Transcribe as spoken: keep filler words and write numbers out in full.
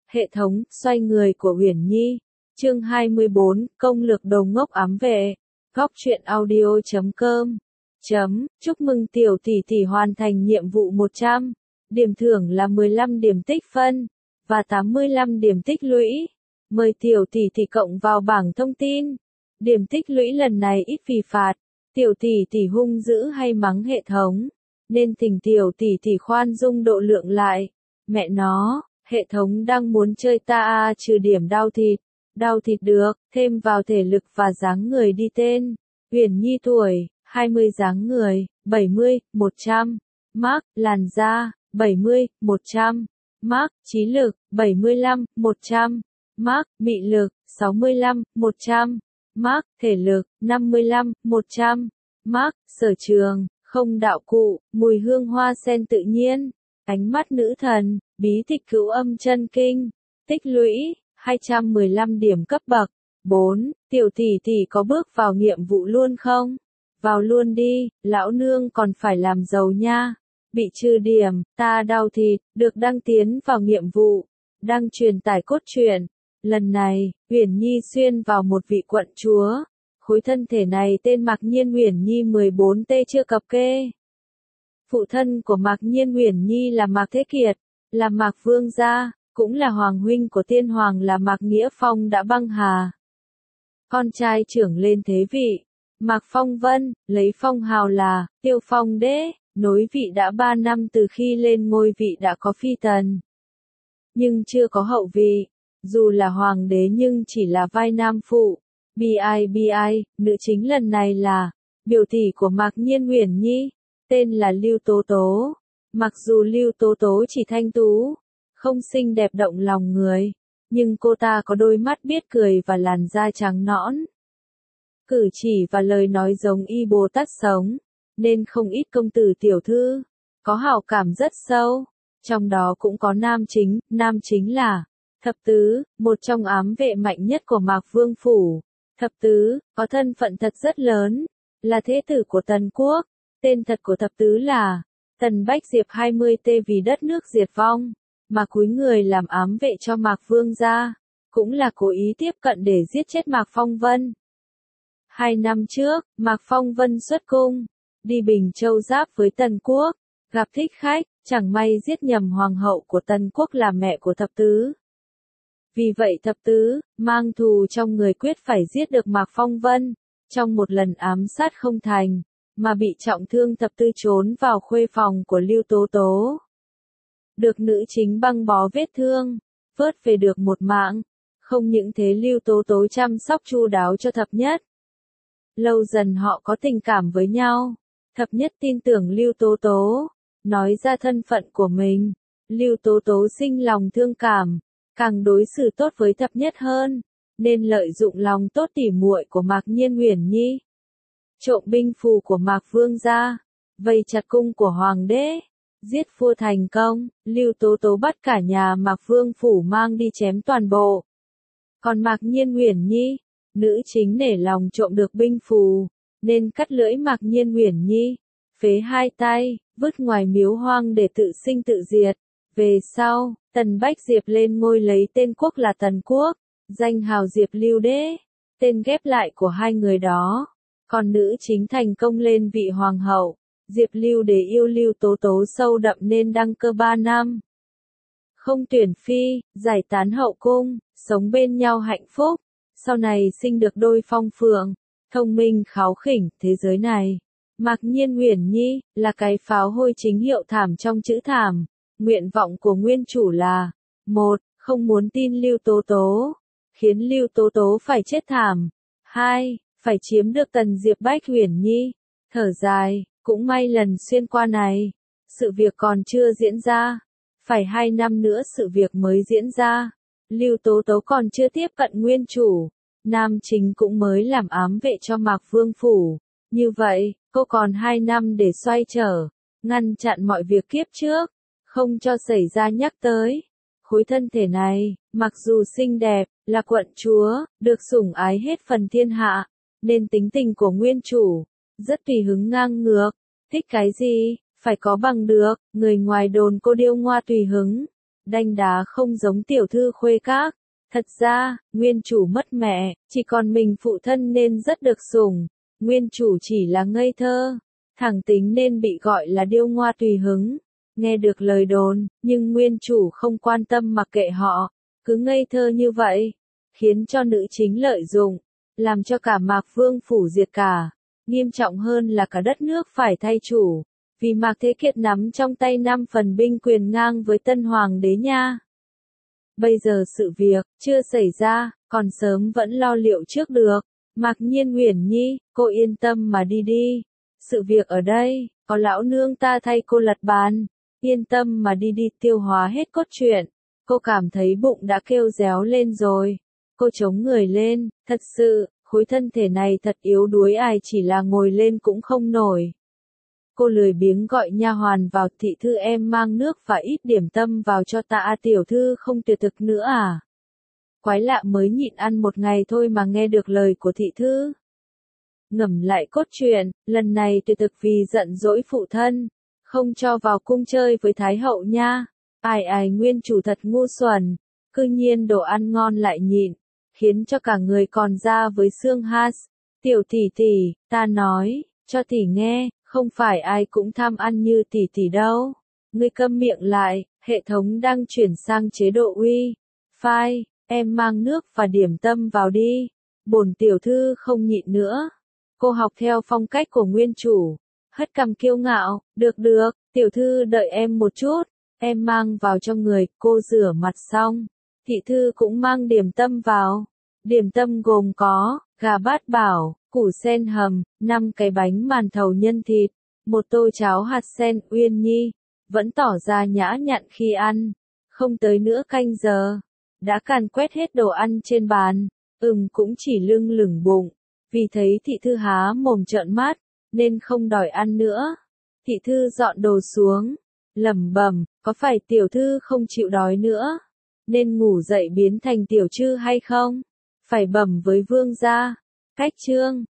Hệ thống, xoay người của Uyển Nhi. Chương hai mươi bốn, công lược đồ ngốc ám vệ. Góc truyện audio chấm com. Chấm, chúc mừng tiểu tỷ tỷ hoàn thành nhiệm vụ một trăm. Điểm thưởng là mười lăm điểm tích phân, và tám mươi lăm điểm tích lũy. Mời tiểu tỷ tỷ cộng vào bảng thông tin. Điểm tích lũy lần này ít vì phạt. Tiểu tỷ tỷ hung dữ hay mắng hệ thống, nên thỉnh tiểu tỷ tỷ khoan dung độ lượng lại. Mẹ nó, hệ thống đang muốn chơi ta à, trừ điểm đau thịt. Đau thịt được, thêm vào thể lực và dáng người đi tên. Uyển Nhi tuổi, hai mươi dáng người, bảy mươi, một trăm. Mark, làn da, bảy mươi, một trăm. Mark, trí lực, bảy mươi lăm, một trăm. Mark, mị lực, sáu mươi lăm, một trăm. Mark, thể lực, năm mươi lăm, một trăm. Mark, sở trường, không đạo cụ, mùi hương hoa sen tự nhiên. Ánh mắt nữ thần, bí tịch cửu âm chân kinh. Tích lũy, hai trăm mười lăm điểm cấp bậc. bốn. Tiểu tỷ tỷ có bước vào nhiệm vụ luôn không? Vào luôn đi, lão nương còn phải làm giàu nha. Bị trừ điểm, ta đau thịt, được đăng tiến vào nhiệm vụ. Đăng truyền tải cốt truyện. Lần này, Uyển Nhi xuyên vào một vị quận chúa. Khối thân thể này tên Mạc Nhiên Uyển Nhi mười bốn T chưa cập kê. Phụ thân của Mạc Nhiên Uyển Nhi là Mạc Thế Kiệt, là Mạc Vương gia, cũng là hoàng huynh của tiên hoàng là Mạc Nghĩa Phong đã băng hà. Con trai trưởng lên thế vị, Mạc Phong Vân, lấy phong hào là Tiêu Phong Đế, nối vị đã ba năm từ khi lên ngôi vị đã có phi tần. Nhưng chưa có hậu vị, dù là hoàng đế nhưng chỉ là vai nam phụ. Bi ai bi ai, nữ chính lần này là biểu tỷ của Mạc Nhiên Uyển Nhi, tên là Lưu Tố Tố. Mặc dù Lưu Tố Tố chỉ thanh tú, không xinh đẹp động lòng người, nhưng cô ta có đôi mắt biết cười và làn da trắng nõn. Cử chỉ và lời nói giống y Bồ Tát sống, nên không ít công tử tiểu thư có hảo cảm rất sâu. Trong đó cũng có nam chính, nam chính là Thập Tứ, một trong ám vệ mạnh nhất của Mạc Vương phủ. Thập Tứ có thân phận thật rất lớn, là thế tử của Tần Quốc. Tên thật của Thập Tứ là Tần Bách Diệp hai mươi T, vì đất nước diệt vong mà cúi người làm ám vệ cho Mạc Vương gia, cũng là cố ý tiếp cận để giết chết Mạc Phong Vân. Hai năm trước, Mạc Phong Vân xuất cung, đi Bình Châu giáp với Tần Quốc, gặp thích khách, chẳng may giết nhầm hoàng hậu của Tần Quốc là mẹ của Thập Tứ. Vì vậy Thập Tứ, mang thù trong người quyết phải giết được Mạc Phong Vân. Trong một lần ám sát không thành, mà bị trọng thương, Thập Tứ trốn vào khuê phòng của Lưu Tố Tố. Được nữ chính băng bó vết thương, vớt về được một mạng. Không những thế, Lưu Tố Tố chăm sóc chu đáo cho Thập Nhất. Lâu dần họ có tình cảm với nhau. Thập Nhất tin tưởng Lưu Tố Tố, nói ra thân phận của mình. Lưu Tố Tố sinh lòng thương cảm, càng đối xử tốt với Thập Nhất hơn, nên lợi dụng lòng tốt tỉ muội của Mạc Nhiên Uyển Nhi, trộm binh phù của Mạc Vương gia, vây chặt cung của hoàng đế, giết vua thành công. Lưu Tố Tố bắt cả nhà Mạc Vương phủ mang đi chém toàn bộ. Còn Mạc Nhiên Uyển Nhi, nữ chính nể lòng trộm được binh phù, nên cắt lưỡi Mạc Nhiên Uyển Nhi, phế hai tay, vứt ngoài miếu hoang để tự sinh tự diệt. Về sau, Tần Bách Diệp lên ngôi lấy tên quốc là Tần Quốc, danh hào Diệp Lưu Đế, tên ghép lại của hai người đó. Còn nữ chính thành công lên vị hoàng hậu. Diệp Lưu Đế yêu Lưu Tố Tố sâu đậm nên đăng cơ ba năm. Không tuyển phi, giải tán hậu cung, sống bên nhau hạnh phúc. Sau này sinh được đôi Phong Phượng, thông minh kháu khỉnh. Thế giới này, Mạc Nhiên Uyển Nhi là cái pháo hôi chính hiệu thảm trong chữ thảm. Nguyện vọng của nguyên chủ là: một. Không muốn tin Lưu Tố Tố, khiến Lưu Tố Tố phải chết thảm. hai. Phải chiếm được Tần Diệp Bách Uyển Nhi. Thở dài, cũng may lần xuyên qua này, sự việc còn chưa diễn ra. Phải hai năm nữa sự việc mới diễn ra. Lưu Tố Tố còn chưa tiếp cận nguyên chủ. Nam chính cũng mới làm ám vệ cho Mạc Vương phủ. Như vậy, cô còn hai năm để xoay trở, ngăn chặn mọi việc kiếp trước, không cho xảy ra nhắc tới. Khối thân thể này, mặc dù xinh đẹp, là quận chúa, được sủng ái hết phần thiên hạ, nên tính tình của nguyên chủ rất tùy hứng ngang ngược, thích cái gì phải có bằng được. Người ngoài đồn cô điêu ngoa tùy hứng, đanh đá không giống tiểu thư khuê các. Thật ra, nguyên chủ mất mẹ, chỉ còn mình phụ thân nên rất được sủng. Nguyên chủ chỉ là ngây thơ, thẳng tính nên bị gọi là điêu ngoa tùy hứng. Nghe được lời đồn, nhưng nguyên chủ không quan tâm mặc kệ họ, cứ ngây thơ như vậy, khiến cho nữ chính lợi dụng, làm cho cả Mạc Vương phủ diệt cả. Nghiêm trọng hơn là cả đất nước phải thay chủ, vì Mạc Thế Kiệt nắm trong tay năm phần binh quyền ngang với tân hoàng đế nha. Bây giờ sự việc chưa xảy ra, còn sớm vẫn lo liệu trước được. Mạc Nhiên Uyển Nhi, cô yên tâm mà đi đi. Sự việc ở đây, có lão nương ta thay cô lật bàn. Yên tâm mà đi đi, tiêu hóa hết cốt truyện. Cô cảm thấy bụng đã kêu réo lên rồi. Cô chống người lên, thật sự, khối thân thể này thật yếu đuối, ai chỉ là ngồi lên cũng không nổi. Cô lười biếng gọi nha hoàn vào, thị thư em mang nước và ít điểm tâm vào cho ta. À, tiểu thư không tuyệt thực nữa à? Quái lạ, mới nhịn ăn một ngày thôi mà nghe được lời của thị thư. Ngẫm lại cốt truyện, lần này tuyệt thực vì giận dỗi phụ thân, không cho vào cung chơi với Thái hậu nha. Ai ai, nguyên chủ thật ngu xuẩn, cư nhiên đồ ăn ngon lại nhịn, khiến cho cả người còn ra với xương has. Tiểu tỷ tỷ, ta nói, cho tỷ nghe, không phải ai cũng tham ăn như tỷ tỷ đâu. Ngươi câm miệng lại, hệ thống đang chuyển sang chế độ uy. Phai, em mang nước và điểm tâm vào đi. Bổn tiểu thư không nhịn nữa. Cô học theo phong cách của nguyên chủ, hất cằm kiêu ngạo, được được, tiểu thư đợi em một chút, em mang vào cho người. Cô rửa mặt xong, thị thư cũng mang điểm tâm vào. Điểm tâm gồm có gà bát bảo, củ sen hầm, năm cái bánh màn thầu nhân thịt, một tô cháo hạt sen. Uyên Nhi vẫn tỏ ra nhã nhặn khi ăn. Không tới nửa canh giờ, đã càn quét hết đồ ăn trên bàn. Ừm, cũng chỉ lưng lửng bụng, vì thấy thị thư há mồm trợn mắt, nên không đòi ăn nữa. Thị thư dọn đồ xuống, lẩm bẩm, có phải tiểu thư không chịu đói nữa, nên ngủ dậy biến thành tiểu trư hay không? Phải bẩm với vương gia. Cách chương